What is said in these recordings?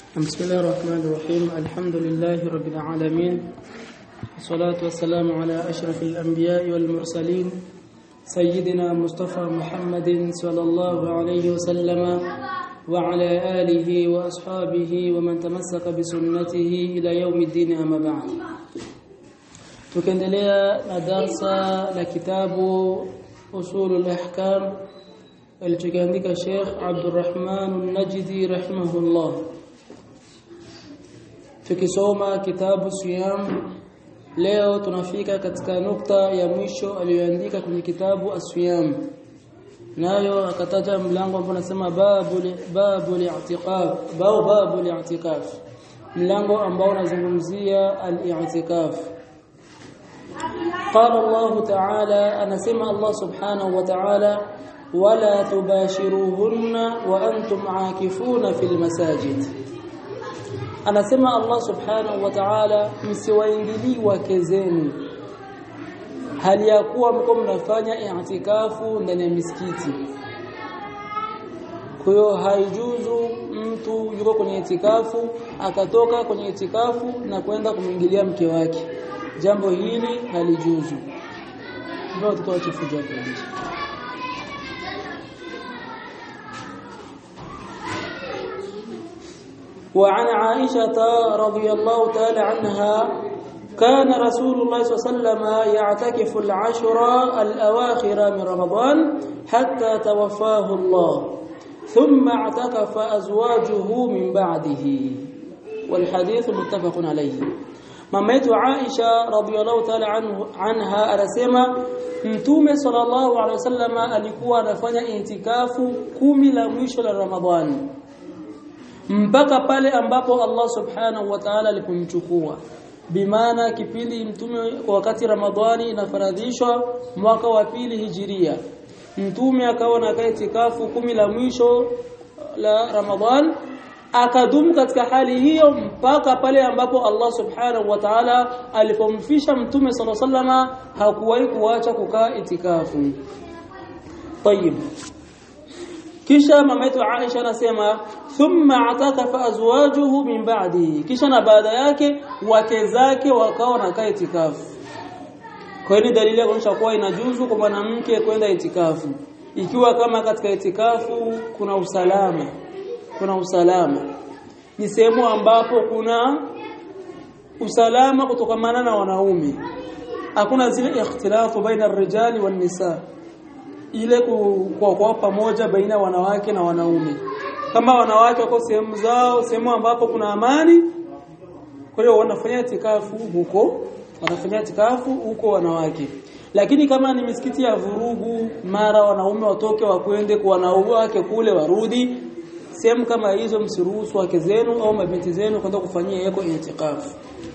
بسم الله الرحمن الرحيم. الحمد لله رب العالمين، والصلاة والسلام على أشرف الأنبياء والمرسلين سيدنا مصطفى محمد صلى الله عليه وسلم وعلى آله وأصحابه ومن تمسك بسنته إلى يوم الدين. أما بعد، tukiendelea na darsa la kitabu usul al-ahkam alichokiandika Sheikh Abdurrahman An-Najdi rahimahullah. Tukisoma kitabu siyam, leo tunafika katika nukta ya mwisho aliyoandika kwenye kitabu as-siyam, nayo akataja mlango ambao unasema babul i'tikaf, mlango ambao unazungumzia al-i'tikaf. قال الله تعالى أنا سمع الله سبحانه وتعالى ولا تباشروهن وأنتم عاكفون في المساجد. أنا سمع الله سبحانه وتعالى msiwaingili wake zenu hali ya kuwa mko mnafanya i'tikafu ndani ya misikiti. Kwa hiyo haijuzu mtu yuko kwenye i'tikafu akatoka kwenye i'tikafu na kwenda kumwingilia mke wake. Jambo hili halijuzu. Ndio tutoache fujo kabisa. وعن عائشة رضي الله تعالى عنها كان رسول الله صلى الله عليه وسلم يعتكف العشر الأواخر من رمضان حتى توفاه الله ثم اعتكف أزواجه من بعده والحديث متفق عليه. Mama yetu Aisha radhiyallahu ta'ala anha anasema Mtume sallallahu alaihi wasallam alikuwa anafanya itikafu 10 la mwisho la Ramadhani mpaka pale ambapo Allah subhanahu wa ta'ala alipomchukua. Bimaana kipindi Mtume wakati Ramadhani inafaradhishwa mwaka wa pili hijiria, Mtume akawa na itikafu 10 la mwisho la Ramadhani, akadumu katika hali hiyo mpaka pale ambapo Allah subhanahu wa ta'ala alipomfisha Mtume sallallahu alaihi wasallam, hakuwahi kuacha kukaa itikafu. Tayib, kisha mama yetu Aisha anasema thumma atakafa azwajuhu min ba'di, kisha na baada yake wake zake wakawa wanakaa itikafu. Kwa hiyo dalili ya kuonyesha kuwa inajuzu kwa mwanamke kwenda itikafu ikiwa kama katika itikafu kuna usalama, ni sehemu ambapo kuna usalama kutokamana na wanaume, hakuna zile ikhtilafu baina ar-rijali wan nisa, ile kwa pamoja baina wanawake na wanaume. Kama wanawake wako sehemu zao, sehemu ambapo kuna amani, kwa hiyo wanafanya itikafu huko wanawake. Lakini kama ni misikiti ya vurugu, mara wanaume watoke wakwende kwa wanawake kule warudi, sehemu kama hizo msiruhusu wake zenu au mabinti zenu kwenda kufanyia yako itikafu.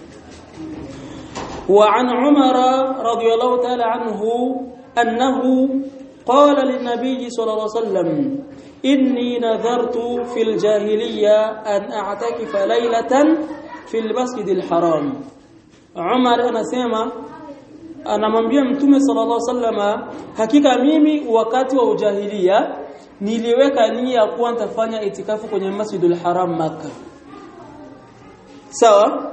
وعن عمر رضي الله تعالى عنه أنه قال للنبي صلى الله عليه وسلم إني نذرت في الجاهلية أن أعتكف ليلة في المسجد الحرام. عمر anasema anamwambia Mtume sallallahu alaihi wasallam, hakika mimi wakati wa ujahiliya niliweka nia kuwa nitafanya itikafu kwenye Masjidul Haram Makkah. Sawa?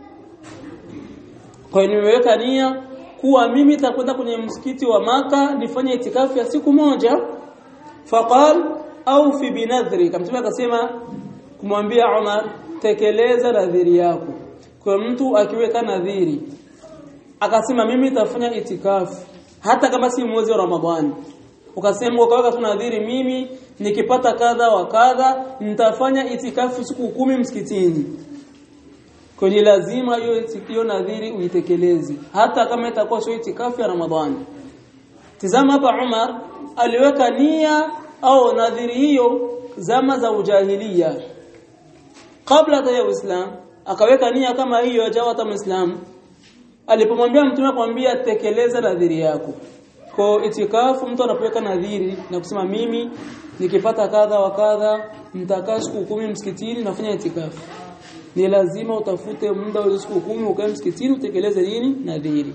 Kwa hiyo niliweka nia kuwa mimi nitakwenda kwenye msikiti wa Makkah nifanye itikafu ya siku moja. Faqal au fi binadhri, kama Mtume akasema kumwambia Umar, tekeleza nadhiri yako. Kwa mtu akiweka nadhiri akasema mimi nitafanya itikafu hata kama si mwezi wa Ramadhani, ukasema ukaweka tunadhiri mimi nikipata kadha wa kadha nitafanya itikafu siku 10 msikitini, kwa hiyo lazima hiyo nadhiri uitekeleze hata kama itakuwa sio itikafu ya Ramadhani. Tazama hapa, Umar aliweka nia au nadhiri hiyo zama za ujahiliya, kabla ya Uislamu, akaweka nia kama hiyo ajawa hata Muislamu. Alipomwambia Mtume akamwambia tekeleza nadhiri yako. Kwa itikafu mtu anapoweka nadhiri na kusema mimi nikipata kadha wa kadha nitakaa siku 10 msikitini nafanya itikafu, ni lazima utafute muda wa siku 10 ukae msikitini utekeleze nini? Nadhiri.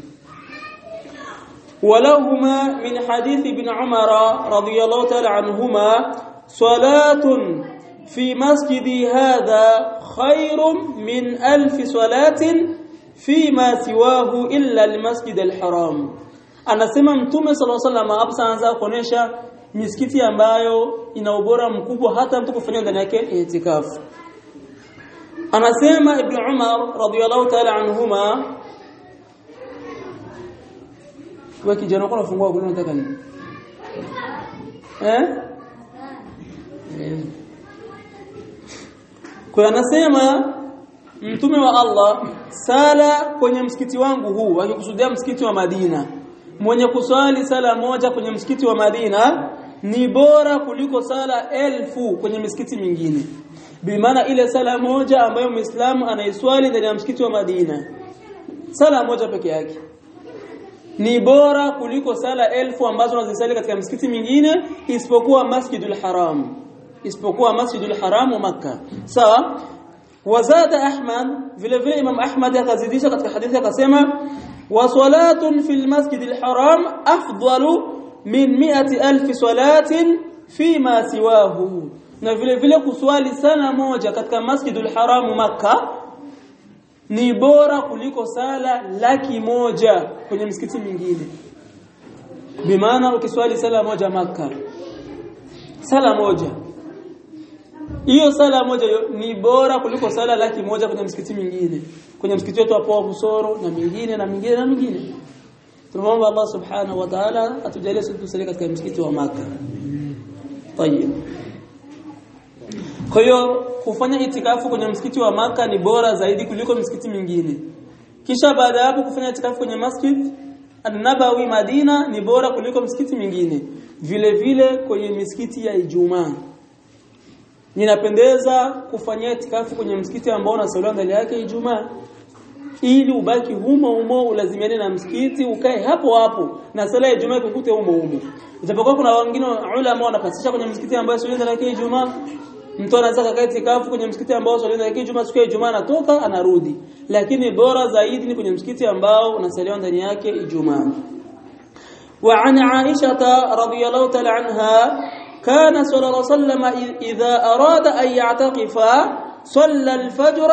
ولهما من حديث ابن عمر رضي الله تعالى عنهما صلاة fi masjidi hadha khairun min 1000 salatin fi ma siwahu illa al-masjid al-haram. Anasema Mtume sallallahu alaihi wasallam hapa anaanza kuonesha misikiti ambayo ina ubora mkubwa hata mtu kufanya ndani yake itikafu. Anasema Ibn Umar radhiyallahu ta'ala anhuma, kwa kijana kwa nafungua kule unataka nini? Kwa anasema Mtume wa Allah, sala kwenye msikiti wangu huu, akikusudia msikiti wa Madina, mwenye kuswali sala moja kwenye msikiti wa Madina ni bora kuliko sala 1000 kwenye misikiti mingine. Bimaana ile sala moja ambayo Muislamu anaiswali ndani ya msikiti wa Madina, sala moja peke yake, ni bora kuliko sala 1000 ambazo unazisali katika misikiti mingine isipokuwa Masjidul Haram, isipokuwa Masjidul Haram wa Makkah. Sawa? Wazada Ahmad, vile vile Imam Ahmad akazidisha katika hadithi akasema, wa salatun fil Masjidil Haram afdalu min 100,000 salatin fi ma siwahu. Na vile vile kuswali sana moja katika Masjidul Haram Makkah ni bora kuliko sala 100,000 kwenye msikiti mingine. Bimaana ukiswali sala moja Makkah, sala moja, hiyo sala moja ni bora kuliko sala 100,000 kwenye msikiti mingine, kwenye msikiti wetu hapo Busoro na mingine na mingine na mingine. Tunaomba Allah subhanahu wa ta'ala atujalie sisi tusali katika msikiti wa Makkah. Tayeb. Kwa hiyo kufanya itikafu kwenye msikiti wa Makkah ni bora zaidi kuliko msikiti mingine. Kisha baada ya hapo kufanya itikafu kwenye Masjid An-Nabawi Madina ni bora kuliko msikiti mingine. Vile vile kwenye misikiti ya Ijumaa ninapendeza kufanya itikafu kwenye msikiti ambao unasaliwa ndani yake Ijumaa, ili ubaki humo ulazimiane na msikiti, ukae hapo hapo na sala ya Ijumaa ikukute humo. Japokuwa kuna wengine ulama wanapasisha kwenye msikiti ambao sio ndani yake Ijumaa, mtu anaweza kukaa itikafu kwenye msikiti ambao sio ndani yake Ijumaa, siku ya Ijumaa anatoka anarudi, lakini bora zaidi ni kwenye msikiti ambao unasaliwa ndani yake Ijumaa. Wa an Aisha radhiyallahu ta'ala anha, kana sallallahu alayhi wasallam idha arada an ya'taqifa صلى الفجر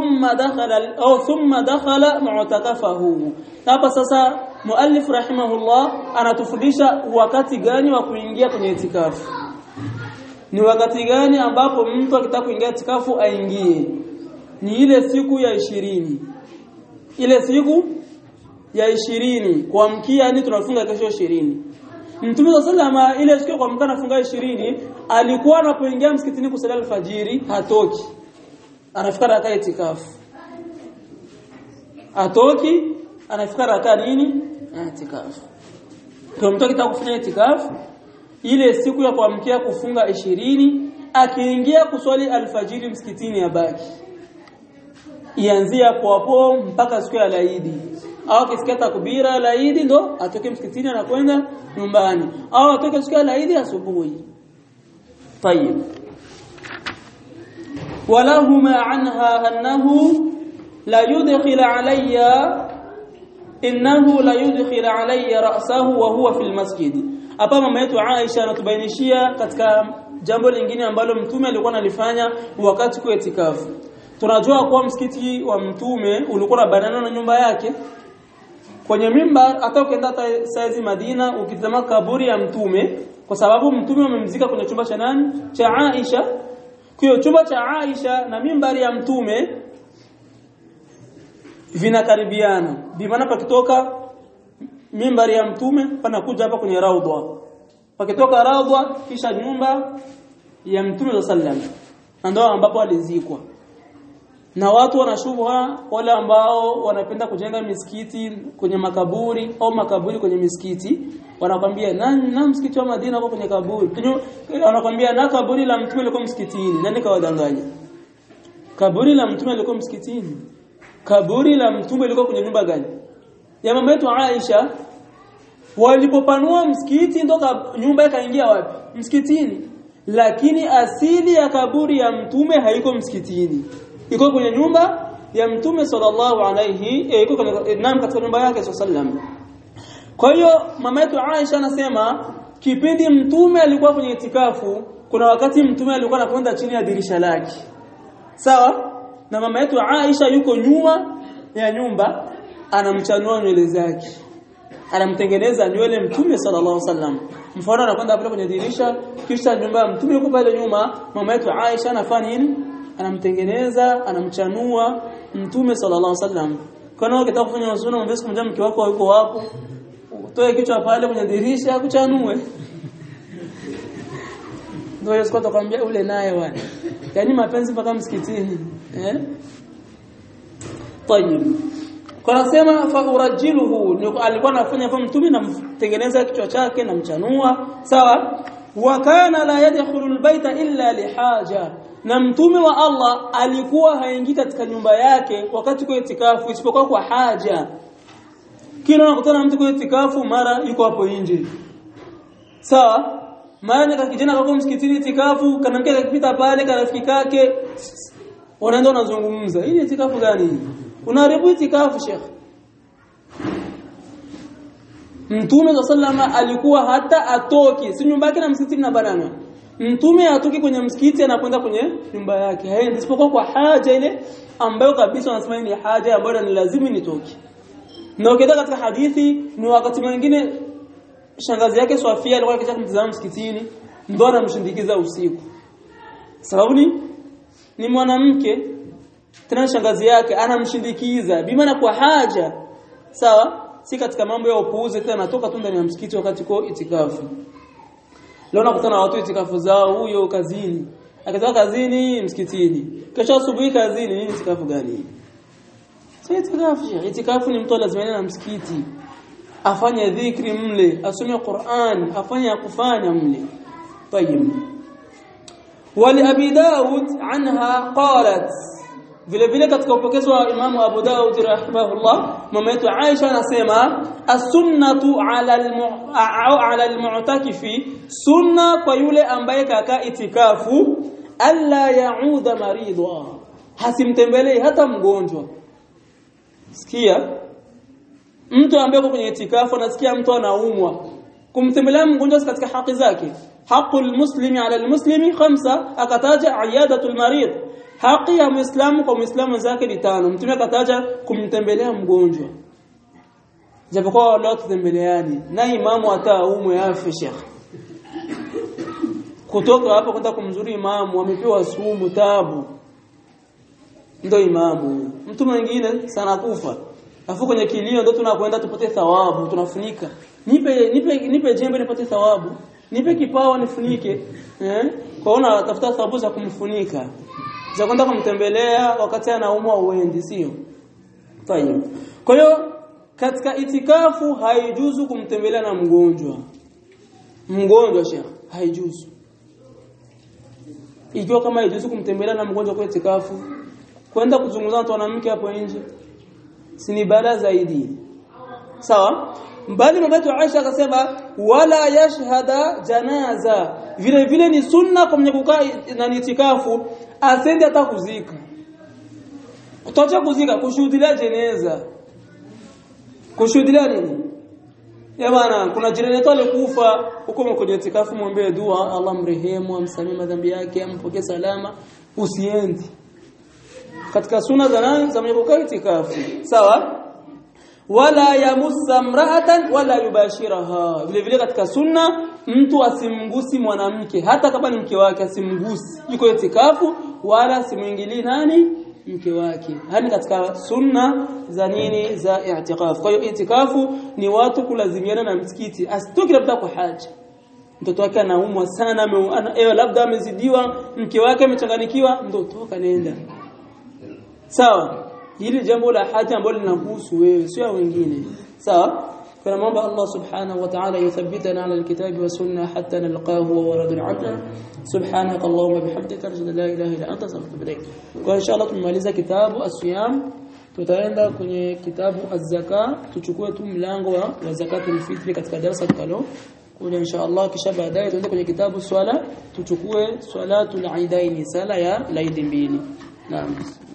ثم دخل معتكفه. Hapa sasa muallif rahimahullah anatufundisha wakati gani wa kuingia kwenye itikafu. Ni wakati gani ambapo mtu akitaka kuingia itikafu aingie? Ni ile siku ya 20. Ile siku ya 20 kuamkia, yani tunafunga kesho 20. Mtume sallama ile siku kuamka anafunga 20, alikuwa anapoingia msikitini kusali alfajiri hatoki, anafika raka itikafu. Atoki, anafika raka nini? Itikafu. Kwa mtu akitaka kufanya itikafu ile siku ya kuamkia kufunga 20, akiingia kuswali alfajiri msikitini abaki. Ianzia hapo mpaka siku ya Eid. Au akisikia takbira la Eid ndo atoke msikitini anakwenda nyumbani. Au atoke siku ya Eid asubuhi. Tayeb. ولهما عنها أنه لا يدخل علي رأسه وهو في المسجد. Hapa mama yetu Aisha anatubainishia katika jambo lingine ambalo mtume alikuwa analifanya wakati kwa itikafu. Tunajua kwa msikiti wa mtume ulikuwa na banana na nyumba yake. Kwenye mimbar hata ukienda saizi Madina ukitazama kaburi ya mtume, kwa sababu mtume amemzika kwenye chumba cha nani? Cha Aisha. Kwa chumba cha Aisha na mimbari ya mtume vinakaribiana. Bimaana pakitoka mimbari ya mtume panakuja hapa kwenye raudha. Pakitoka raudha kisha nyumba ya mtume sallallahu, ndio ambapo alizikwa. Na watu wanashubha wale ambao wanapenda kujenga misikiti kwenye makaburi au makaburi kwenye misikiti, wanakwambia na msikiti wa Madina uko kwenye kaburi. Wanakwambia na kaburi la mtume liko msikitini. Nani kawadanganya? Kaburi la mtume liko msikitini. Kaburi la mtume liko kwenye nyumba gani? Ya mama yetu Aisha. Walipopanua msikiti ndo nyumba ikaingia wapi? Msikitini. Lakini asili ya kaburi ya mtume haiko msikitini. Iko kwenye nyumba ya mtume sallallahu alayhi, iko katika nyumba yake sallallahu. Kwa hiyo mama yetu Aisha anasema kipindi mtume alikuwa kwenye itikafu, kuna wakati mtume alikuwa anakwenda chini ya dirisha lake. Sawa? Na mama yetu Aisha yuko nyuma ya nyumba anamchanua nywele zake. Anamtengeneza nywele mtume sallallahu alaihi wasallam. Mfano anakwenda pale kwenye dirisha kisha nyumba ya mtume yuko pale nyuma, mama yetu Aisha anafanya nini? Anamtengeneza, anamchanua mtume sallallahu alaihi wasallam. Kana ukitaka kufanya sunna mwambie siku moja mke wako yuko hapo. Utoe kichwa pale kwenye dirisha akuchanue. Ndio Yesu atakwambia ule naye bwana. Yaani mapenzi mpaka msikitini, Tayeb. Kwa nasema fa urajiluhu, alikuwa anafanya kwa mtume na mtengeneza kichwa chake na mchanua, sawa? Wa kana la yadkhulu albayta illa lihaja. Na mtume wa Allah alikuwa haingii katika nyumba yake wakati kwa itikafu isipokuwa kwa haja. Kila unakutana mtu kwa itikafu mara yuko hapo nje. Sawa? Mara kijana kako msikitini itikafu, kanamke akipita pale karafiki kake, wanaenda wanazungumza. Hii itikafu gani? Unaharibu itikafu Sheikh. Mtume sallama alikuwa hata atoki, si nyumba yake na msikiti na banana. Mtume atoki kwenye msikiti anakwenda kwenye nyumba yake. Haendi isipokuwa kwa haja ile ambayo kabisa wanasema ni haja ambayo ni lazima nitoki. Na ukenda katika hadithi ni wakati mwingine shangazi yake Sofia alikuwa akitaka kumtazama msikitini, ndio anamshindikiza usiku. Sababu ni mwanamke, tena shangazi yake anamshindikiza bimaana kwa haja. Sawa? Si katika mambo ya upuuzi tena anatoka tu ndani ya msikiti wakati kwa itikafu. Leo nakutana na watu itikafu zao huyo kazini. Akitoka kazini msikitini. Kesho asubuhi kazini, nini itikafu gani? Sio itikafu. Itikafu ni mtu lazima na msikiti. Afanye dhikri mle, asome Qur'an, afanye kufanya mle. Tayeb. Wali Abi Daud anha qalat, vile vile katika upokezi wa Imam Abu Daud rahimahullah, mama yetu Aisha anasema as-sunnatu ala al-mu'takifi, sunna kwa yule ambaye kaka itikafu, alla yauda maridha, hasimtembelee hata mgonjwa. Sikia, mtu ambaye yuko kwenye itikafu anasikia mtu anaumwa, kumtembelea mgonjwa katika haki zake. Haqqul muslimi ala al-muslimi 5, akataja iyadatul marid. Haki ya Muislamu kwa Muislamu zake ni 5. Mtume akataja kumtembelea mgonjwa. Japokuwa wala tutembeleani na imamu ataumwe afi Sheikh. Kutoka hapo kwenda kumzuri imamu amepewa sumu tabu. Ndio imamu. Mtu mwingine sana kufa. Afu kwenye kilio ndio tunakwenda tupate thawabu, tunafunika. Nipe jembe nipate thawabu. Nipe kipawa nifunike. Kwaona tafuta thawabu za kumfunika. Za kwenda kumtembelea wakati anaumwa uendi, sio? Tayeb. Kwa hiyo katika itikafu haijuzu kumtembelea na mgonjwa. Mgonjwa Sheikh, haijuzu. Ikiwa kama haijuzu kumtembelea na mgonjwa kwa itikafu, kwenda kuzungumza na mwanamke hapo nje si ni bala zaidi. Sawa? Mbali mama yetu Aisha akasema wala yashhada janaza, vile vile ni sunna kwa mwenye kukaa na itikafu asende hata kuzika. Utacha kuzika, kushuhudia jeneza. Kushuhudia nini? Ya bana, kuna jirani yetu alikufa huko kwenye itikafu, muombe dua Allah mrehemu, amsamehe madhambi yake, ampokee salama, usiendi. Katika sunna za nani za mwenye kukaa itikafu. Sawa? Wala yamussa mra'atan wala yubashiraha, vile vile katika sunna mtu asimgusi mwanamke hata kama ni mke wake, asimgusi. Yuko itikafu wala simuingilie nani mke wake. Hani katika sunna za nini za i'tikaf. Kwa hiyo itikafu ni watu kulazimiana na msikiti, asitoki labda kwa haja. Mtoto wake anaumwa sana, labda amezidiwa, mke wake amechanganikiwa, ndio toka nenda. Sawa? Hili jambo la haja ambalo linahusu wewe, sio wengine. Sawa? Kwa mambo Allah subhanahu wa ta'ala yuthabbitana ala alkitabi wa sunna hatta nalqahu wa waradul 'adl. Subhanaka Allahumma bihamdika ashhadu an la ilaha illa anta astaghfiruka wa atubu ilaik. Kwa inshallah tumaliza kitabu as-siyam, tutaenda kwenye kitabu az-zaka, tuchukue tu mlango wa zakatul fitri katika darasa tukalo kule inshallah, kisha baadaye tuende kwenye kitabu swala, tuchukue swalatul aidaini, sala ya laidi mbili. Naam.